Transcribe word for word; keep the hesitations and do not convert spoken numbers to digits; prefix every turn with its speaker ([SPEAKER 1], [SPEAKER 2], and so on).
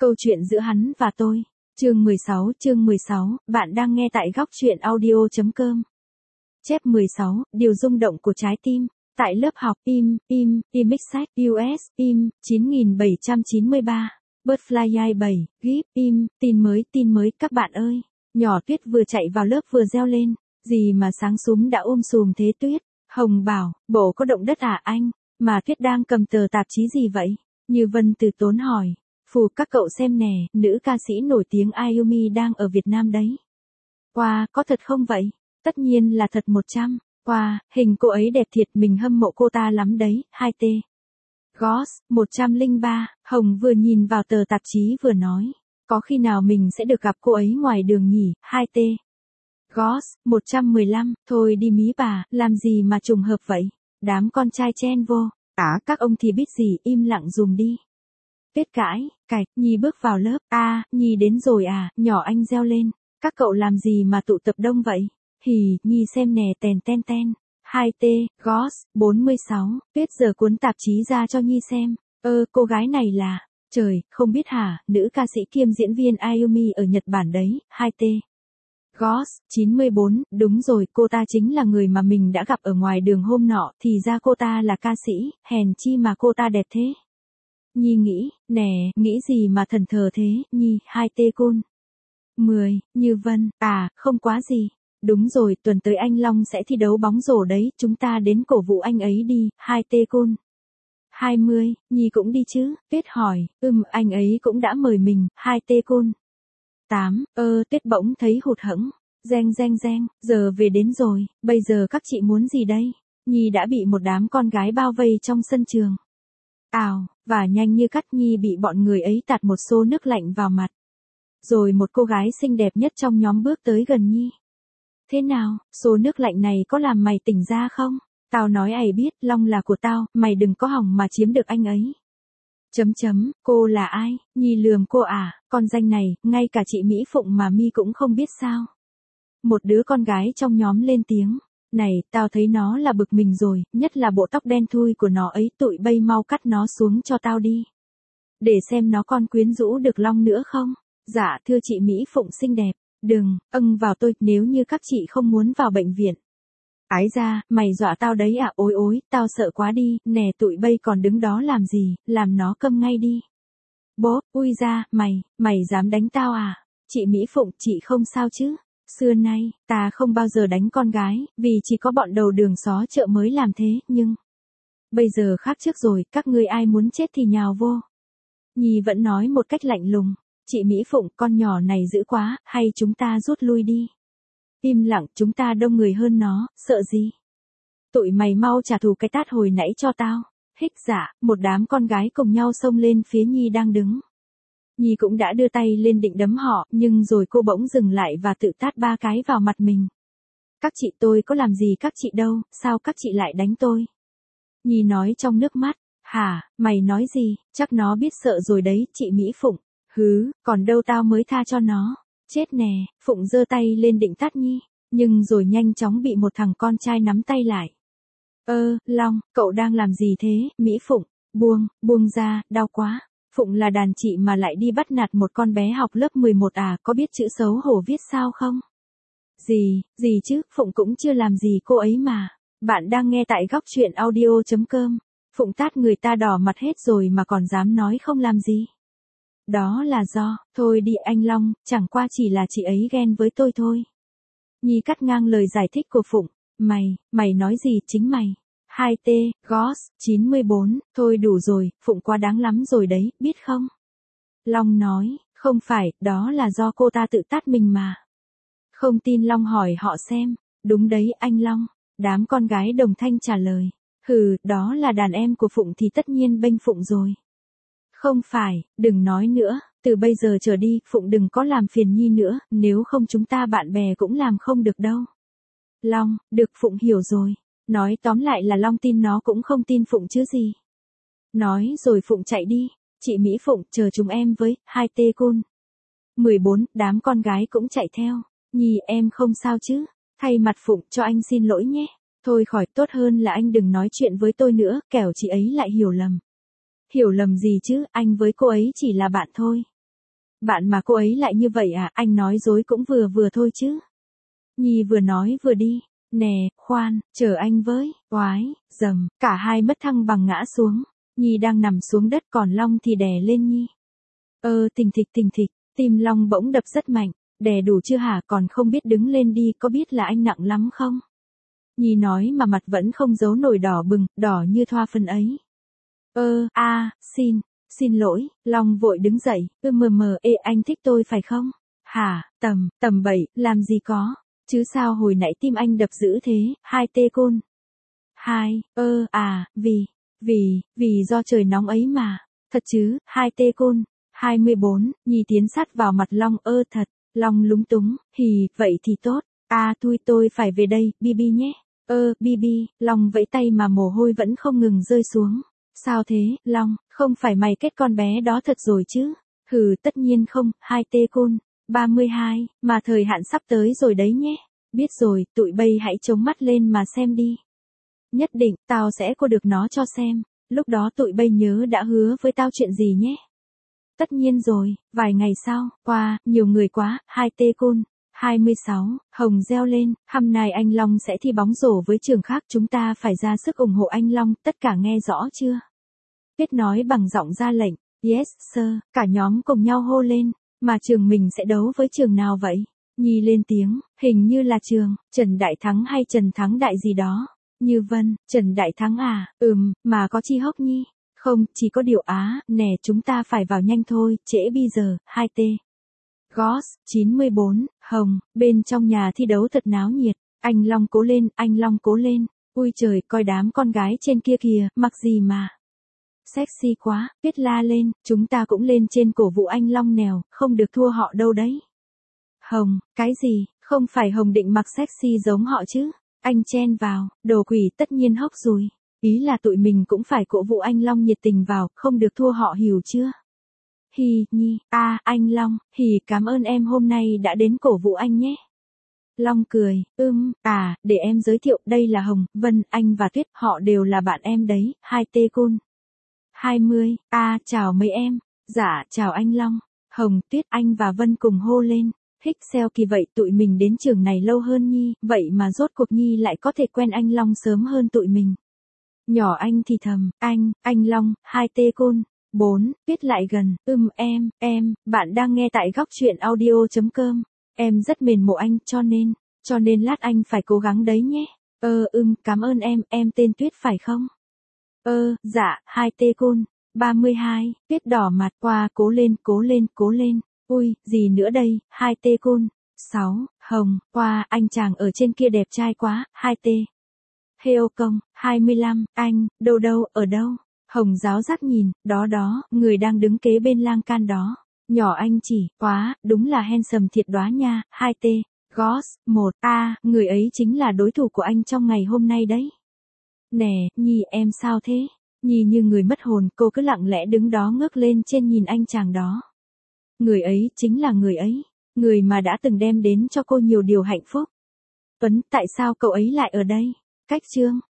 [SPEAKER 1] Câu chuyện giữa hắn và tôi. Chương mười sáu, chương mười sáu, bạn đang nghe tại góc truyện audio chấm com. Chép mười sáu, điều rung động của trái tim. Tại lớp học im, im, Imixac, u ét, im, chín nghìn bảy trăm chín mươi ba. Butterfly i bảy, gíp, im, tin mới, tin mới, các bạn ơi. Nhỏ Tuyết vừa chạy vào lớp vừa reo lên. Gì mà sáng súng đã ôm sùm thế Tuyết? Hồng bảo, bộ có động đất à anh? Mà Tuyết đang cầm tờ tạp chí gì vậy? Như Vân từ tốn hỏi. Phù các cậu xem nè, nữ ca sĩ nổi tiếng Ayumi đang ở Việt Nam đấy. Wow, có thật không vậy? Tất nhiên là thật một trăm. Wow, hình cô ấy đẹp thiệt, mình hâm mộ cô ta lắm đấy, hai t. Goss, một trăm lẻ ba, Hồng vừa nhìn vào tờ tạp chí vừa nói. Có khi nào mình sẽ được gặp cô ấy ngoài đường nhỉ, hai t. Goss, một trăm mười lăm, thôi đi mí bà, làm gì mà trùng hợp vậy? Đám con trai chen vô. Á, các ông thì biết gì, im lặng dùm đi. Tuyết cãi, cạch, Nhi bước vào lớp, a, à, Nhi đến rồi à, nhỏ anh reo lên, các cậu làm gì mà tụ tập đông vậy? Hì, Nhi xem nè, tèn ten ten, hai t, Goss, bốn mươi sáu, Tuyết giờ cuốn tạp chí ra cho Nhi xem, ơ, cô gái này là, trời, không biết hả, nữ ca sĩ kiêm diễn viên Ayumi ở Nhật Bản đấy, hai t. Goss, chín mươi bốn, đúng rồi, cô ta chính là người mà mình đã gặp ở ngoài đường hôm nọ, thì ra cô ta là ca sĩ, hèn chi mà cô ta đẹp thế. Nhi nghĩ, nè, nghĩ gì mà thần thờ thế, Nhi, hai t cun. mười, Như Vân, à, không quá gì. Đúng rồi, tuần tới anh Long sẽ thi đấu bóng rổ đấy, chúng ta đến cổ vũ anh ấy đi, hai t cun. hai mươi, Nhi cũng đi chứ, Tuyết hỏi, ừm, anh ấy cũng đã mời mình, hai t cun. tám, ơ, Tuyết bỗng thấy hụt hẫng, reng reng reng, giờ về đến rồi, bây giờ các chị muốn gì đây? Nhi đã bị một đám con gái bao vây trong sân trường. Ào, và nhanh như cắt Nhi bị bọn người ấy tạt một xô nước lạnh vào mặt. Rồi một cô gái xinh đẹp nhất trong nhóm bước tới gần Nhi. Thế nào, xô nước lạnh này có làm mày tỉnh ra không? Tao nói ày biết, Long là của tao, mày đừng có hỏng mà chiếm được anh ấy. Chấm chấm, cô là ai? Nhi lườm cô à, con danh này, ngay cả chị Mỹ Phụng mà mi cũng không biết sao. Một đứa con gái trong nhóm lên tiếng. Này, tao thấy nó là bực mình rồi, nhất là bộ tóc đen thui của nó ấy, tụi bay mau cắt nó xuống cho tao đi. Để xem nó còn quyến rũ được Long nữa không? Dạ, thưa chị Mỹ Phụng xinh đẹp, đừng, âng vào tôi, nếu như các chị không muốn vào bệnh viện. Ái ra, mày dọa tao đấy à, ối ối, tao sợ quá đi, nè tụi bay còn đứng đó làm gì, làm nó câm ngay đi. Bố, ui ra, mày, mày dám đánh tao à? Chị Mỹ Phụng, chị không sao chứ? Xưa nay, ta không bao giờ đánh con gái, vì chỉ có bọn đầu đường xó chợ mới làm thế, nhưng... Bây giờ khác trước rồi, các ngươi ai muốn chết thì nhào vô. Nhi vẫn nói một cách lạnh lùng, chị Mỹ Phụng, con nhỏ này dữ quá, hay chúng ta rút lui đi. Im lặng, chúng ta đông người hơn nó, sợ gì? Tụi mày mau trả thù cái tát hồi nãy cho tao. Hích dạ, một đám con gái cùng nhau xông lên phía Nhi đang đứng. Nhi cũng đã đưa tay lên định đấm họ, nhưng rồi cô bỗng dừng lại và tự tát ba cái vào mặt mình. Các chị tôi có làm gì các chị đâu, sao các chị lại đánh tôi? Nhi nói trong nước mắt, hả, mày nói gì, chắc nó biết sợ rồi đấy, chị Mỹ Phụng. Hứ, còn đâu tao mới tha cho nó. Chết nè, Phụng giơ tay lên định tát Nhi, nhưng rồi nhanh chóng bị một thằng con trai nắm tay lại. Ơ, Long, cậu đang làm gì thế, Mỹ Phụng? Buông, buông ra, đau quá. Phụng là đàn chị mà lại đi bắt nạt một con bé học lớp mười một à, có biết chữ xấu hổ viết sao không? Gì, gì chứ, Phụng cũng chưa làm gì cô ấy mà. Bạn đang nghe tại góc truyện audio chấm com. Phụng tát người ta đỏ mặt hết rồi mà còn dám nói không làm gì. Đó là do, thôi đi anh Long, chẳng qua chỉ là chị ấy ghen với tôi thôi. Nhi cắt ngang lời giải thích của Phụng. Mày, mày nói gì chính mày? hai t, Goss, chín mươi bốn, thôi đủ rồi, Phụng quá đáng lắm rồi đấy, biết không? Long nói, không phải, đó là do cô ta tự tát mình mà. Không tin Long hỏi họ xem, đúng đấy anh Long, đám con gái đồng thanh trả lời. Hừ, đó là đàn em của Phụng thì tất nhiên bênh Phụng rồi. Không phải, đừng nói nữa, từ bây giờ trở đi, Phụng đừng có làm phiền Nhi nữa, nếu không chúng ta bạn bè cũng làm không được đâu. Long, được Phụng hiểu rồi. Nói tóm lại là Long tin nó cũng không tin Phụng chứ gì. Nói rồi Phụng chạy đi, chị Mỹ Phụng chờ chúng em với, hai t cun. mười bốn, đám con gái cũng chạy theo. Nhi em không sao chứ, thay mặt Phụng cho anh xin lỗi nhé. Thôi khỏi, tốt hơn là anh đừng nói chuyện với tôi nữa, kẻo chị ấy lại hiểu lầm. Hiểu lầm gì chứ, anh với cô ấy chỉ là bạn thôi. bạn mà cô ấy lại như vậy à, anh nói dối cũng vừa vừa thôi chứ. Nhi vừa nói vừa đi, nè, khoan, chờ anh với, oái, dầm, cả hai mất thăng bằng ngã xuống. Nhi đang nằm xuống đất còn Long thì đè lên Nhi. Ơ thình thịch thình thịch, tim Long bỗng đập rất mạnh, đè đủ chưa hả, còn không biết đứng lên đi, có biết là anh nặng lắm không? Nhi nói mà mặt vẫn không giấu nổi đỏ bừng, đỏ như thoa phân ấy. Ơ, a, xin, xin lỗi, Long vội đứng dậy, ư mờ mờ, ê anh thích tôi phải không? Hả, tầm, tầm bậy, làm gì có, chứ sao hồi nãy tim anh đập dữ thế, hai tê côn. Hai, ơ, à, vì, vì, vì do trời nóng ấy mà, thật chứ, hai tê côn. hai mươi bốn, Nhi tiến sát vào mặt Long, ơ thật, Long lúng túng, hì, vậy thì tốt, à tui tôi phải về đây, Bibi nhé, ơ, Bibi, Long vẫy tay mà mồ hôi vẫn không ngừng rơi xuống. Sao thế, Long, không phải mày kết con bé đó thật rồi chứ? Hừ, tất nhiên không, hai tê côn, ba mươi hai, mà thời hạn sắp tới rồi đấy nhé. Biết rồi, tụi bay hãy chống mắt lên mà xem đi. Nhất định, tao sẽ cô được nó cho xem, lúc đó tụi bay nhớ đã hứa với tao chuyện gì nhé. Tất nhiên rồi, vài ngày sau, qua, nhiều người quá, hai tê côn. hai mươi sáu, Hồng reo lên, hôm nay anh Long sẽ thi bóng rổ với trường khác, chúng ta phải ra sức ủng hộ anh Long, tất cả nghe rõ chưa? Kết nói bằng giọng ra lệnh, yes sir, cả nhóm cùng nhau hô lên, mà trường mình sẽ đấu với trường nào vậy? Nhi lên tiếng, hình như là trường, Trần Đại Thắng hay Trần Thắng Đại gì đó. Như Vân, Trần Đại Thắng à, ừm, mà có Chi Hốc Nhi. Không, chỉ có điều Á, nè chúng ta phải vào nhanh thôi, trễ bây giờ, hai tê. Goss, chín mươi bốn, Hồng, bên trong nhà thi đấu thật náo nhiệt, anh Long cố lên, anh Long cố lên, ui trời, coi đám con gái trên kia kìa, mặc gì mà. Sexy quá, Tuyết la lên, chúng ta cũng lên trên cổ vũ anh Long nèo, không được thua họ đâu đấy. Hồng, cái gì, không phải Hồng định mặc sexy giống họ chứ, anh chen vào, đồ quỷ tất nhiên hốc rồi. Ý là tụi mình cũng phải cổ vũ anh Long nhiệt tình vào, không được thua họ hiểu chưa? Hì, Nhi, a, à, anh Long, hì, cảm ơn em hôm nay đã đến cổ vũ anh nhé. Long cười, ưm, à, để em giới thiệu, đây là Hồng, Vân, anh và Tuyết, họ đều là bạn em đấy, hai tê côn. hai mươi, a, à, chào mấy em, dạ, chào anh Long, Hồng, Tuyết, anh và Vân cùng hô lên. Hích xeo kỳ vậy tụi mình đến trường này lâu hơn Nhi, vậy mà rốt cuộc Nhi lại có thể quen anh Long sớm hơn tụi mình. Nhỏ anh thì thầm, anh, anh Long, hai tê côn. bốn, Tuyết lại gần, ưm em, em, bạn đang nghe tại góc truyện audio.com. Em rất mến mộ anh, cho nên, cho nên lát anh phải cố gắng đấy nhé. Ơ, ưm, cảm ơn em, em tên Tuyết phải không? Ơ, dạ, hai tê côn. ba mươi hai, Tuyết đỏ mặt, qua, cố lên, cố lên, cố lên. Ui, gì nữa đây, hai tê côn. sáu, Hồng, qua, anh chàng ở trên kia đẹp trai quá, hai tê. Heo công, hai mươi lăm, anh, đâu đâu, ở đâu? Hồng giáo giác nhìn, đó đó, người đang đứng kế bên lan can đó. Nhỏ anh chỉ, quá, đúng là handsome thiệt đóa nha, hai tê. Goss, một, a, người ấy chính là đối thủ của anh trong ngày hôm nay đấy. Nè, Nhi em sao thế? Nhi như người mất hồn, cô cứ lặng lẽ đứng đó ngước lên trên nhìn anh chàng đó. Người ấy chính là người ấy, người mà đã từng đem đến cho cô nhiều điều hạnh phúc. Tuấn, tại sao cậu ấy lại ở đây? Cách chương